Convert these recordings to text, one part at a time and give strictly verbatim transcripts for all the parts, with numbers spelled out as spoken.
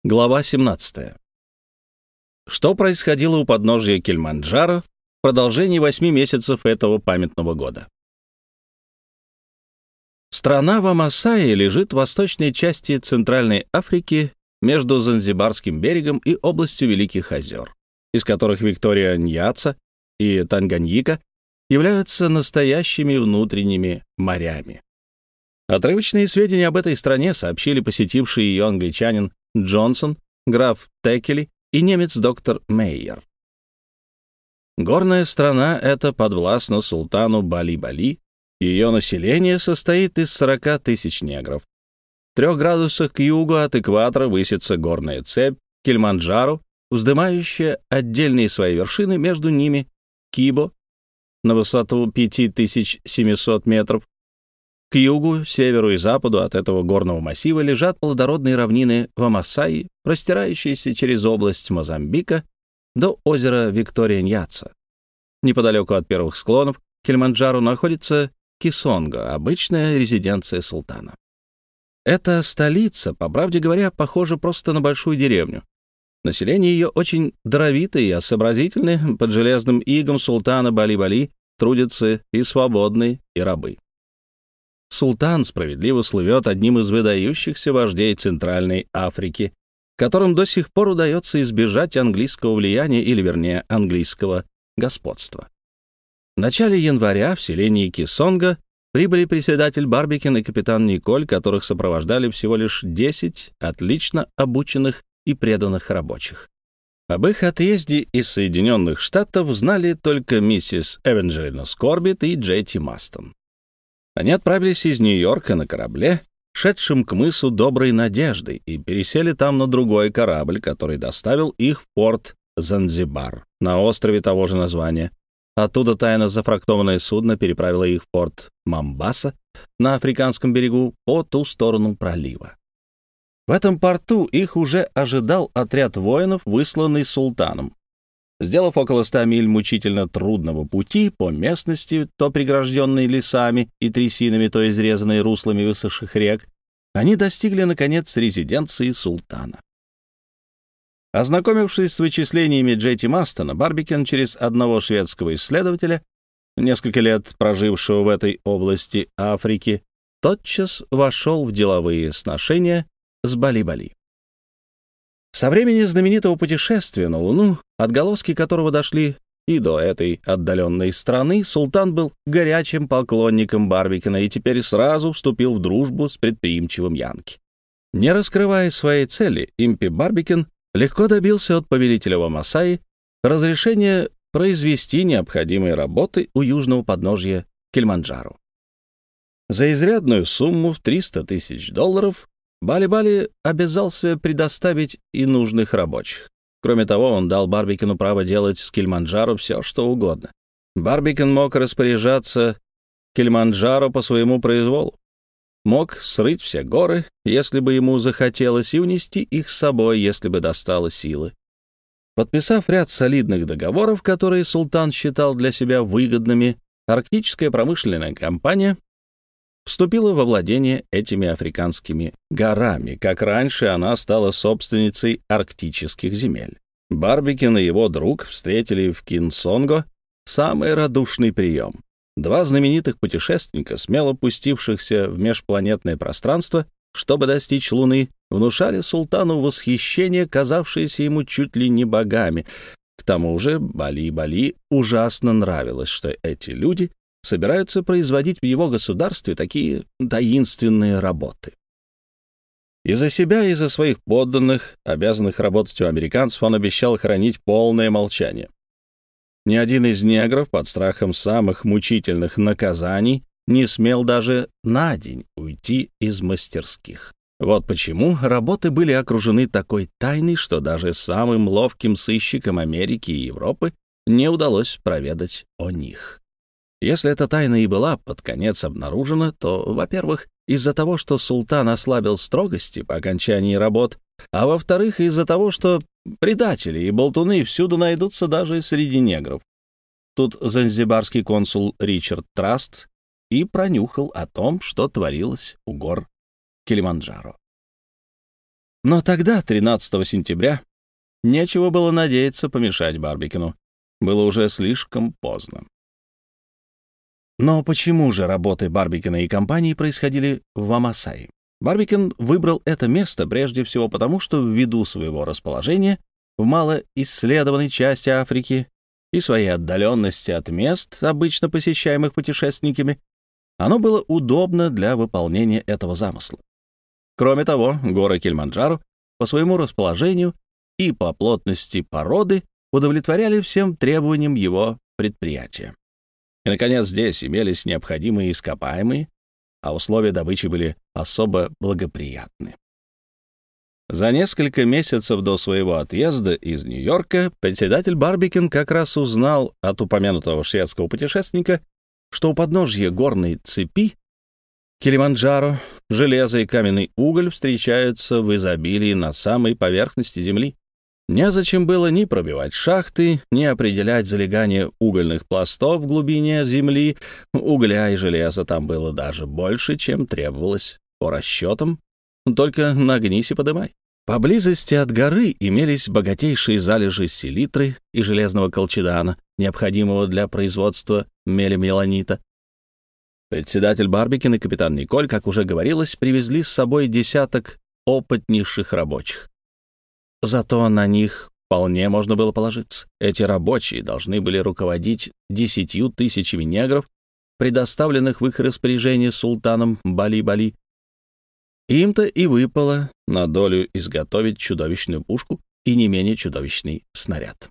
Глава семнадцатая. Что происходило у подножия Килиманджаро в продолжении восьми месяцев этого памятного года? Страна Вамасаи лежит в восточной части Центральной Африки между Занзибарским берегом и областью Великих озер, из которых Виктория-Ньянца и Танганьика являются настоящими внутренними морями. Отрывочные сведения об этой стране сообщили посетивший ее англичанин Джонсон, граф Текели и немец доктор Мейер. Горная страна эта подвластна султану Бали-Бали. Ее население состоит из сорока тысяч негров. В трех градусах к югу от экватора высится горная цепь Килиманджаро, вздымающая отдельные свои вершины, между ними Кибо на высоту пять тысяч семьсот метров. К югу, северу и западу от этого горного массива лежат плодородные равнины Вамасаи, простирающиеся через область Мозамбика до озера Виктория-Ньянца. Неподалеку от первых склонов Килиманджаро находится Кисонго, обычная резиденция султана. Эта столица, по правде говоря, похожа просто на большую деревню. Население ее очень даровитое и сообразительное. Под железным игом султана Бали-Бали трудятся и свободные, и рабы. Султан справедливо слывет одним из выдающихся вождей Центральной Африки, которым до сих пор удается избежать английского влияния, или, вернее, английского господства. В начале января в селении Кисонго прибыли председатель Барбикен и капитан Николь, которых сопровождали всего лишь десять отлично обученных и преданных рабочих. Об их отъезде из Соединенных Штатов знали только миссис Эванджелина Скорбит и Джей Ти Мастон. Они отправились из Нью-Йорка на корабле, шедшем к мысу Доброй Надежды, и пересели там на другой корабль, который доставил их в порт Занзибар, на острове того же названия. Оттуда тайно зафрахтованное судно переправило их в порт Момбаса на Африканском берегу по ту сторону пролива. В этом порту их уже ожидал отряд воинов, высланный султаном. Сделав около ста миль мучительно трудного пути по местности, то прегражденной лесами и трясинами, то изрезанной руслами высохших рек, они достигли, наконец, резиденции султана. Ознакомившись с вычислениями Джей Ти Мастона, Барбикен через одного шведского исследователя, несколько лет прожившего в этой области Африки, тотчас вошел в деловые сношения с Бали-Бали. Со времени знаменитого путешествия на Луну, отголоски которого дошли и до этой отдаленной страны, султан был горячим поклонником Барбикена и теперь сразу вступил в дружбу с предприимчивым Янки. Не раскрывая своей цели, Импи Барбикен легко добился от повелителя Вамасаи разрешения произвести необходимые работы у южного подножья Килиманджаро. За изрядную сумму в триста тысяч долларов Бали-Бали обязался предоставить и нужных рабочих. Кроме того, он дал Барбикену право делать с Килиманджаро все, что угодно. Барбикен мог распоряжаться Килиманджаро по своему произволу. Мог срыть все горы, если бы ему захотелось, и унести их с собой, если бы достало силы. Подписав ряд солидных договоров, которые султан считал для себя выгодными, арктическая промышленная компания вступила во владение этими африканскими горами, как раньше она стала собственницей арктических земель. Барбикен и его друг встретили в Кисонго самый радушный прием. Два знаменитых путешественника, смело пустившихся в межпланетное пространство, чтобы достичь Луны, внушали султану восхищение, казавшееся ему чуть ли не богами. К тому же Бали-Бали ужасно нравилось, что эти люди собираются производить в его государстве такие таинственные работы. И за себя, и за своих подданных, обязанных работать у американцев, он обещал хранить полное молчание. Ни один из негров под страхом самых мучительных наказаний не смел даже на день уйти из мастерских. Вот почему работы были окружены такой тайной, что даже самым ловким сыщикам Америки и Европы не удалось проведать о них. Если эта тайна и была под конец обнаружена, то, во-первых, из-за того, что султан ослабил строгости по окончании работ, а во-вторых, из-за того, что предатели и болтуны всюду найдутся даже среди негров. Тут занзибарский консул Ричард Траст и пронюхал о том, что творилось у гор Килиманджаро. Но тогда, тринадцатого сентября, нечего было надеяться помешать Барбикену. Было уже слишком поздно. Но почему же работы Барбикена и компании происходили в Вамасаи? Барбикен выбрал это место прежде всего потому, что ввиду своего расположения в малоисследованной части Африки и своей отдаленности от мест, обычно посещаемых путешественниками, оно было удобно для выполнения этого замысла. Кроме того, горы Килиманджаро по своему расположению и по плотности породы удовлетворяли всем требованиям его предприятия. И, наконец, здесь имелись необходимые ископаемые, а условия добычи были особо благоприятны. За несколько месяцев до своего отъезда из Нью-Йорка председатель Барбикен как раз узнал от упомянутого шведского путешественника, что у подножья горной цепи Килиманджаро железо и каменный уголь встречаются в изобилии на самой поверхности земли. Незачем было ни пробивать шахты, ни определять залегание угольных пластов в глубине земли. Угля и железа там было даже больше, чем требовалось по расчетам. Только нагнись и подымай. Поблизости от горы имелись богатейшие залежи селитры и железного колчедана, необходимого для производства мелемеланита. Председатель Барбикен и капитан Николь, как уже говорилось, привезли с собой десяток опытнейших рабочих. Зато на них вполне можно было положиться. Эти рабочие должны были руководить десятью тысячами негров, предоставленных в их распоряжение султаном Бали-Бали. Им-то и выпало на долю изготовить чудовищную пушку и не менее чудовищный снаряд.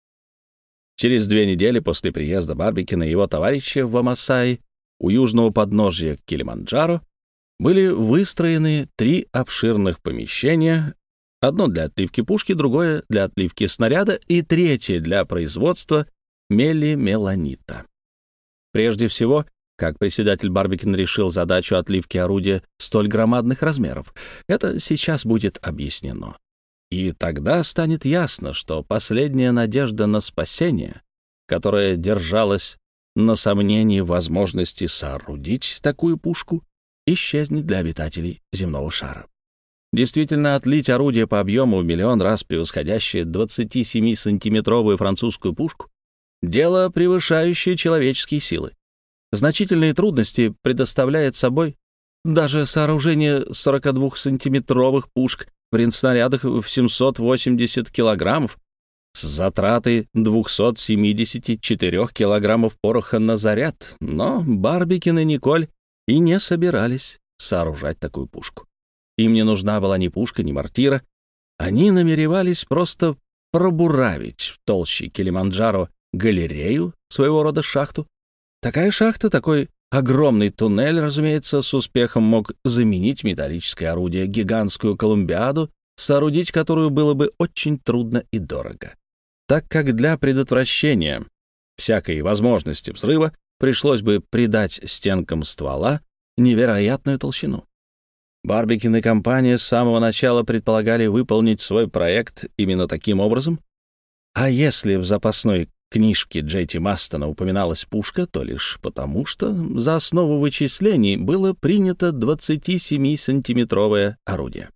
Через две недели после приезда Барбикена и его товарища в Вамасаи у южного подножия Килиманджаро были выстроены три обширных помещения, одно для отливки пушки, другое для отливки снаряда и третье для производства мелемеланита. Прежде всего, как председатель Барбикен решил задачу отливки орудия столь громадных размеров, это сейчас будет объяснено. И тогда станет ясно, что последняя надежда на спасение, которая держалась на сомнении возможности соорудить такую пушку, исчезнет для обитателей земного шара. Действительно, отлить орудие по объему в миллион раз превосходящее двадцатисемисантиметровую французскую пушку — дело, превышающее человеческие силы. Значительные трудности предоставляет собой даже сооружение сорокадвухсантиметровых пушек в снарядах в семьсот восемьдесят килограммов с затратой двухсот семидесяти четырёх килограммов пороха на заряд, но Барбикен и Николь и не собирались сооружать такую пушку. Им не нужна была ни пушка, ни мортира. Они намеревались просто пробуравить в толще Килиманджаро галерею, своего рода шахту. Такая шахта, такой огромный туннель, разумеется, с успехом мог заменить металлическое орудие, гигантскую колумбиаду, соорудить которую было бы очень трудно и дорого, так как для предотвращения всякой возможности взрыва пришлось бы придать стенкам ствола невероятную толщину. Барбикен и компания с самого начала предполагали выполнить свой проект именно таким образом, а если в запасной книжке Джей Ти Мастона упоминалась пушка, то лишь потому, что за основу вычислений было принято двадцатисемисантиметровое орудие.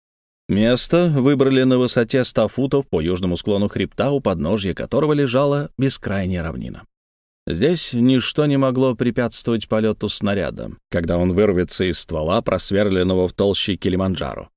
Место выбрали на высоте ста футов по южному склону хребта, у подножья которого лежала бескрайняя равнина. Здесь ничто не могло препятствовать полету снаряда, когда он вырвется из ствола, просверленного в толще Килиманджаро.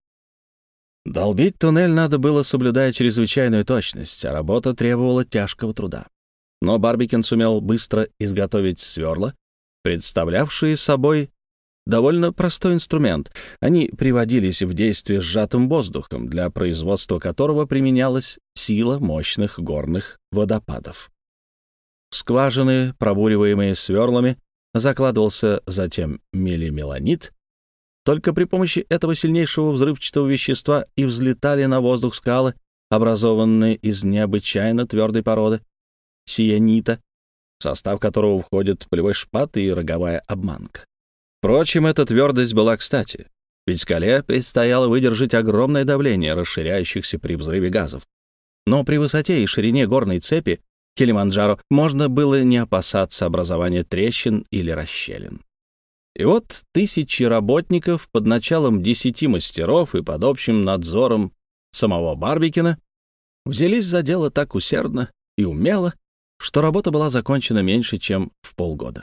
Долбить туннель надо было, соблюдая чрезвычайную точность, а работа требовала тяжкого труда. Но Барбикен сумел быстро изготовить сверла, представлявшие собой довольно простой инструмент. Они приводились в действие сжатым воздухом, для производства которого применялась сила мощных горных водопадов. В скважины, пробуриваемые сверлами, закладывался затем мелемеланит. Только при помощи этого сильнейшего взрывчатого вещества и взлетали на воздух скалы, образованные из необычайно твердой породы — сиенита, в состав которого входят полевой шпат и роговая обманка. Впрочем, эта твердость была кстати, ведь скале предстояло выдержать огромное давление расширяющихся при взрыве газов. Но при высоте и ширине горной цепи Килиманджаро можно было не опасаться образования трещин или расщелин. И вот тысячи работников под началом десяти мастеров и под общим надзором самого Барбикена взялись за дело так усердно и умело, что работа была закончена меньше, чем в полгода.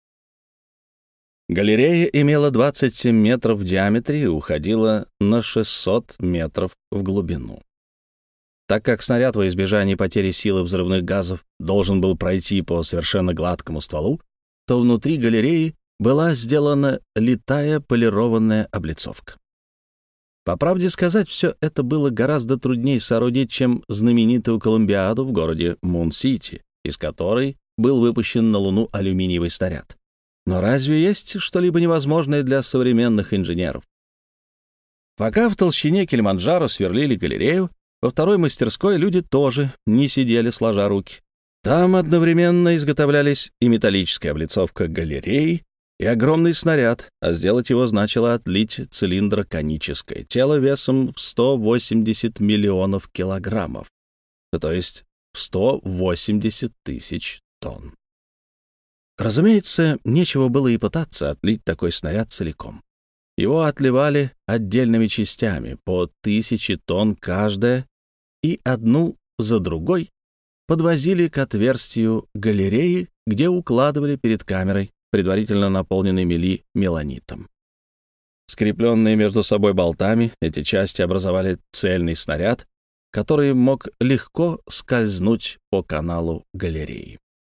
Галерея имела двадцать семь метров в диаметре и уходила на шестьсот метров в глубину. Так как снаряд во избежание потери силы взрывных газов должен был пройти по совершенно гладкому стволу, то внутри галереи была сделана литая полированная облицовка. По правде сказать, все это было гораздо труднее соорудить, чем знаменитую Колумбиаду в городе Мун-Сити, из которой был выпущен на Луну алюминиевый снаряд. Но разве есть что-либо невозможное для современных инженеров? Пока в толщине Килиманджаро сверлили галерею, во второй мастерской люди тоже не сидели сложа руки. Там одновременно изготовлялись и металлическая облицовка галереи, и огромный снаряд, а сделать его значило отлить цилиндроконическое тело весом в сто восемьдесят миллионов килограммов, то есть в сто восемьдесят тысяч тонн. Разумеется, нечего было и пытаться отлить такой снаряд целиком. Его отливали отдельными частями, по тысяче тонн каждая, и одну за другой подвозили к отверстию галереи, где укладывали перед камерой, предварительно наполненной мели меланитом. Скрепленные между собой болтами, эти части образовали цельный снаряд, который мог легко скользнуть по каналу галереи.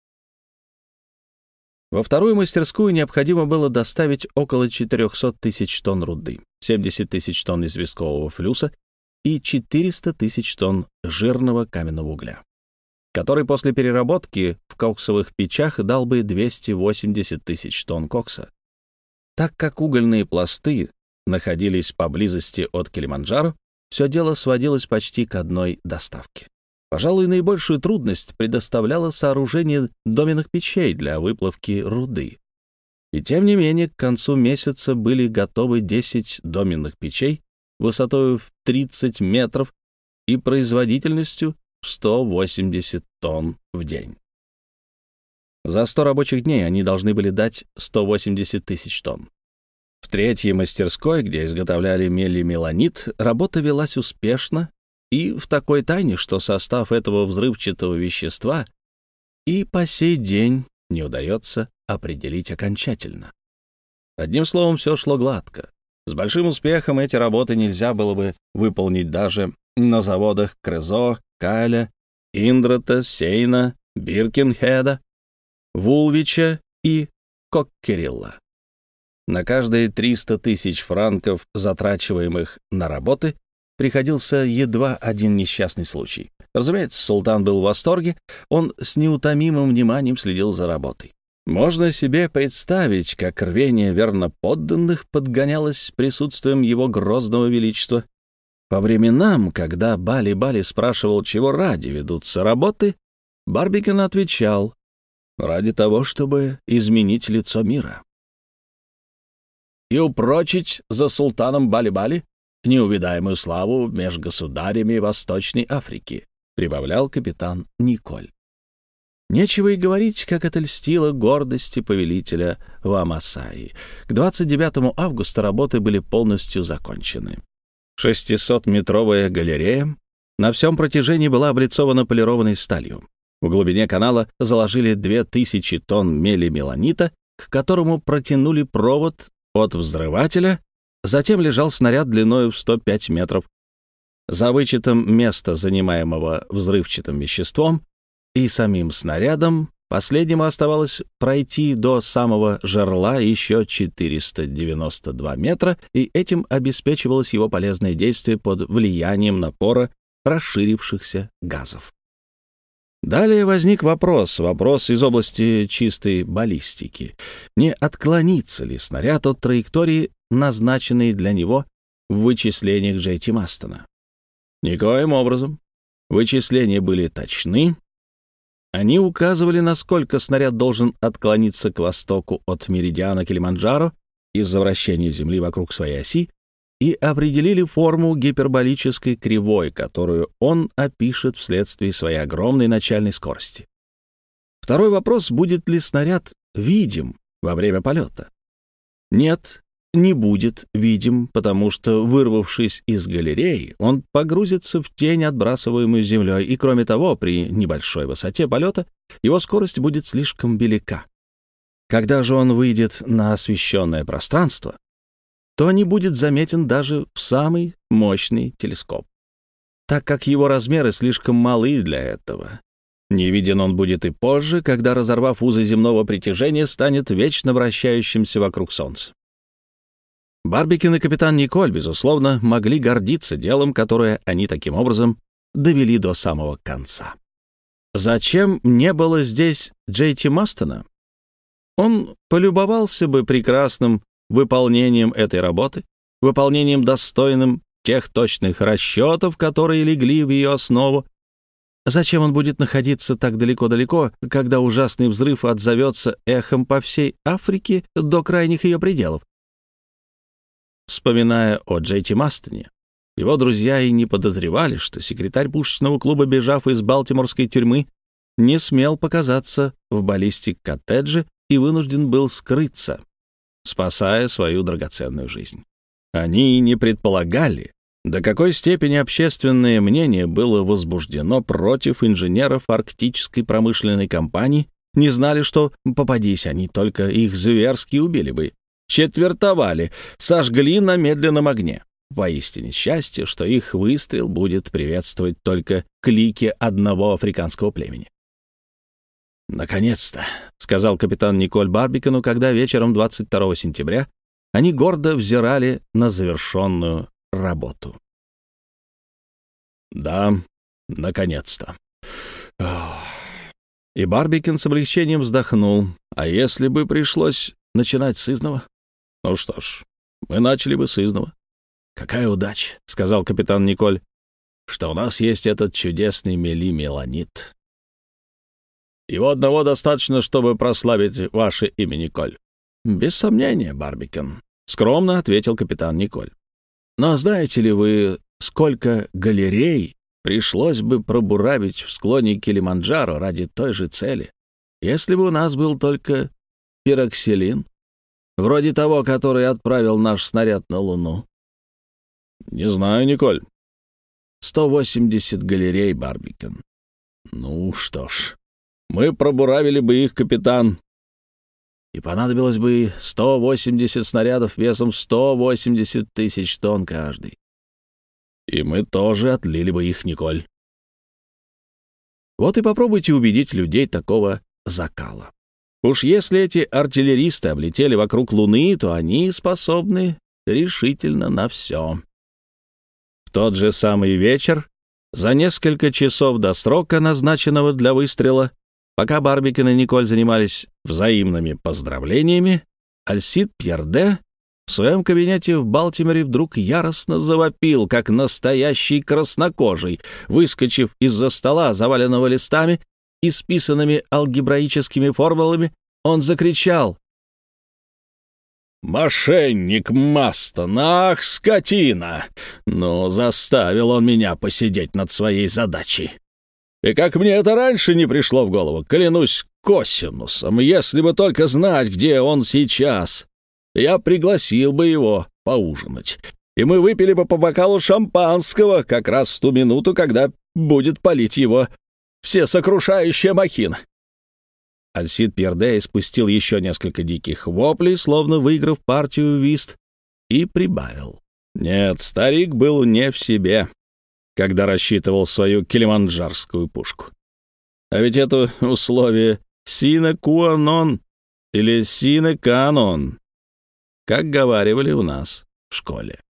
Во вторую мастерскую необходимо было доставить около четыреста тысяч тонн руды, семьдесят тысяч тонн известкового флюса и четыреста тысяч тонн жирного каменного угля, который после переработки в коксовых печах дал бы двести восемьдесят тысяч тонн кокса. Так как угольные пласты находились поблизости от Килиманджаро, все дело сводилось почти к одной доставке. Пожалуй, наибольшую трудность предоставляло сооружение доменных печей для выплавки руды. И тем не менее, к концу месяца были готовы десять доменных печей высотой в тридцать метров и производительностью в сто восемьдесят тонн в день. За сто рабочих дней они должны были дать сто восемьдесят тысяч тонн. В третьей мастерской, где изготовляли мели-меланит, работа велась успешно и в такой тайне, что состав этого взрывчатого вещества и по сей день не удается определить окончательно. Одним словом, все шло гладко. С большим успехом эти работы нельзя было бы выполнить даже на заводах Крезо, Каля, Индрата, Сейна, Биркенхеда, Вулвича и Коккерилла. На каждые триста тысяч франков, затрачиваемых на работы, приходился едва один несчастный случай. Разумеется, султан был в восторге, он с неутомимым вниманием следил за работой. Можно себе представить, как рвение верноподданных подгонялось присутствием его грозного величества. По временам, когда Бали-Бали спрашивал, чего ради ведутся работы, Барбикен отвечал: ради того, чтобы изменить лицо мира и упрочить за султаном Бали-Бали неувидаемую славу меж государями Восточной Африки, прибавлял капитан Николь. Нечего и говорить, как это льстило гордости повелителя Вамасаи. К двадцать девятому августа работы были полностью закончены. шестисотметровая галерея на всем протяжении была облицована полированной сталью. В глубине канала заложили две тысячи тонн мели меланита, к которому протянули провод от взрывателя, затем лежал снаряд длиной в сто пять метров. За вычетом места, занимаемого взрывчатым веществом, и самим снарядом, последнему оставалось пройти до самого жерла еще четыреста девяносто два метра, и этим обеспечивалось его полезное действие под влиянием напора расширившихся газов. Далее возник вопрос, вопрос из области чистой баллистики. Не отклонится ли снаряд от траектории, назначенной для него в вычислениях Джей Ти Мастона? Никоим образом. Вычисления были точны. Они указывали, насколько снаряд должен отклониться к востоку от меридиана Килиманджаро из-за вращения Земли вокруг своей оси, и определили форму гиперболической кривой, которую он опишет вследствие своей огромной начальной скорости. Второй вопрос: будет ли снаряд видим во время полета? Нет, не будет видим, потому что, вырвавшись из галереи, он погрузится в тень, отбрасываемую землей, и, кроме того, при небольшой высоте полета его скорость будет слишком велика. Когда же он выйдет на освещенное пространство, то не будет заметен даже в самый мощный телескоп, так как его размеры слишком малы для этого. Не виден он будет и позже, когда, разорвав узы земного притяжения, станет вечно вращающимся вокруг Солнца. Барбикен и капитан Николь, безусловно, могли гордиться делом, которое они таким образом довели до самого конца. Зачем не было здесь Джей Ти Мастона? Он полюбовался бы прекрасным выполнением этой работы, выполнением достойным тех точных расчетов, которые легли в ее основу. Зачем он будет находиться так далеко-далеко, когда ужасный взрыв отзовется эхом по всей Африке до крайних ее пределов? Вспоминая о Джей Ти Мастоне, его друзья и не подозревали, что секретарь пушечного клуба, бежав из балтиморской тюрьмы, не смел показаться в баллистик-коттедже и вынужден был скрыться, спасая свою драгоценную жизнь. Они и не предполагали, до какой степени общественное мнение было возбуждено против инженеров арктической промышленной компании, не знали, что, попадись они, только их зверски убили бы, четвертовали, сожгли на медленном огне. Поистине счастье, что их выстрел будет приветствовать только клики одного африканского племени. «Наконец-то», — сказал капитан Николь Барбикену, когда вечером двадцать второго сентября они гордо взирали на завершенную работу. «Да, наконец-то». И Барбикен с облегчением вздохнул. «А если бы пришлось начинать с изного? Ну что ж, мы начали бы с изного». «Какая удача», — сказал капитан Николь, — «что у нас есть этот чудесный мели-меланит. Его одного достаточно, чтобы прославить ваше имя, Николь». «Без сомнения, Барбикен», — скромно ответил капитан Николь. «Но знаете ли вы, сколько галерей пришлось бы пробуравить в склоне Килиманджаро ради той же цели, если бы у нас был только пироксилин, вроде того, который отправил наш снаряд на Луну?» «Не знаю, Николь». «сто восемьдесят галерей, Барбикен». «Ну что ж, мы пробуравили бы их, капитан. И понадобилось бы сто восемьдесят снарядов весом сто восемьдесят тысяч тонн каждый. И мы тоже отлили бы их, Николь». Вот и попробуйте убедить людей такого закала. Уж если эти артиллеристы облетели вокруг Луны, то они способны решительно на все. В тот же самый вечер, за несколько часов до срока, назначенного для выстрела, пока Барбикен и Николь занимались взаимными поздравлениями, Альсид Пьерде в своем кабинете в Балтиморе вдруг яростно завопил, как настоящий краснокожий, выскочив из-за стола, заваленного листами, исписанными алгебраическими формулами, он закричал: «Мошенник Мастон! Ах, скотина! Но заставил он меня посидеть над своей задачей. И как мне это раньше не пришло в голову, клянусь косинусом, если бы только знать, где он сейчас, я пригласил бы его поужинать, и мы выпили бы по бокалу шампанского как раз в ту минуту, когда будет палить его всесокрушающая махина». Альсид Пьерде испустил еще несколько диких воплей, словно выиграв партию в вист, и прибавил: «Нет, старик был не в себе, когда рассчитывал свою килиманджарскую пушку. А ведь это условие sine qua non или sine qua non, как говаривали у нас в школе».